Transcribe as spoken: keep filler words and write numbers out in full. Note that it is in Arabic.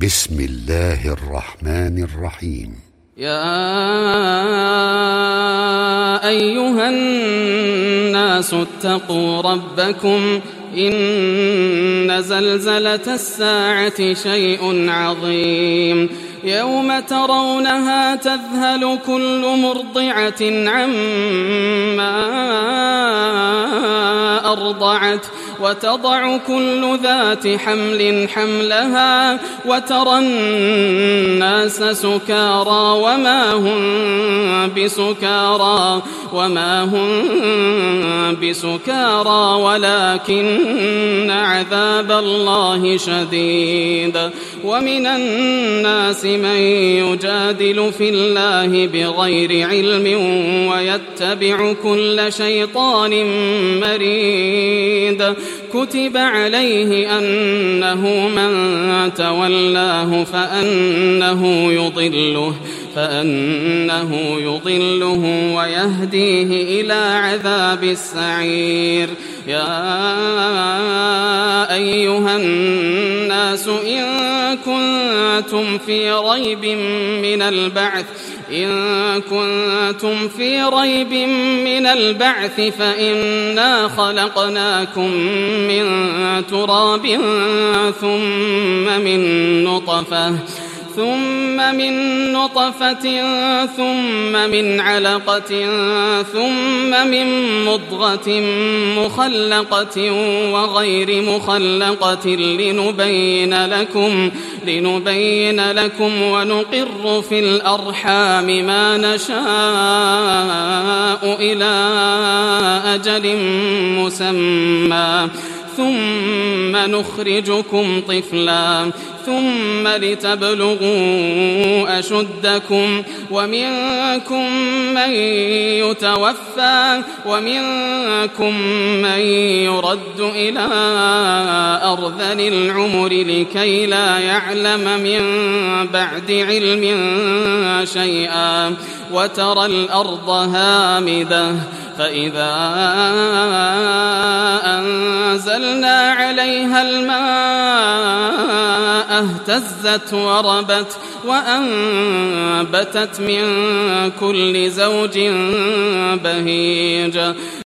بسم الله الرحمن الرحيم. يا أيها الناس اتقوا ربكم إن زلزلة الساعة شيء عظيم يوم ترونها تذهل كل مرضعة عما أرضعت وتضع كل ذات حمل حملها وترى الناس سكارى وما هم بسكارى وما هم بسكارى ولكن عذاب الله شديد. ومن الناس من يجادل في الله بغير علم ويتبع كل شيطان مريد. كتب عليه أنه من تولاه فأنه يضله فأنه يضله ويهديه إلى عذاب السعير. يا أيها الناس إن كنتم في ريب من البعث إن كنتم في ريب من البعث فإنا خلقناكم من تراب ثم من نطفة ثم من نطفة ثم من علقة ثم من مضغة مخلقة وغير مخلقة لنبين لكم لنبين لكم ونقر في الأرحام ما نشاء إلى أجل مسمى ثم نخرجكم طفلا ثم لتبلغوا أشدكم ومنكم من يتوفى ومنكم من يرد إلى أرذل العمر لكي لا يعلم من بعد علم شيئا. وترى الأرض هامدة فإذا أنزلنا عليها الماء اهتزت وربت وأنبتت من كل زوج بهيج.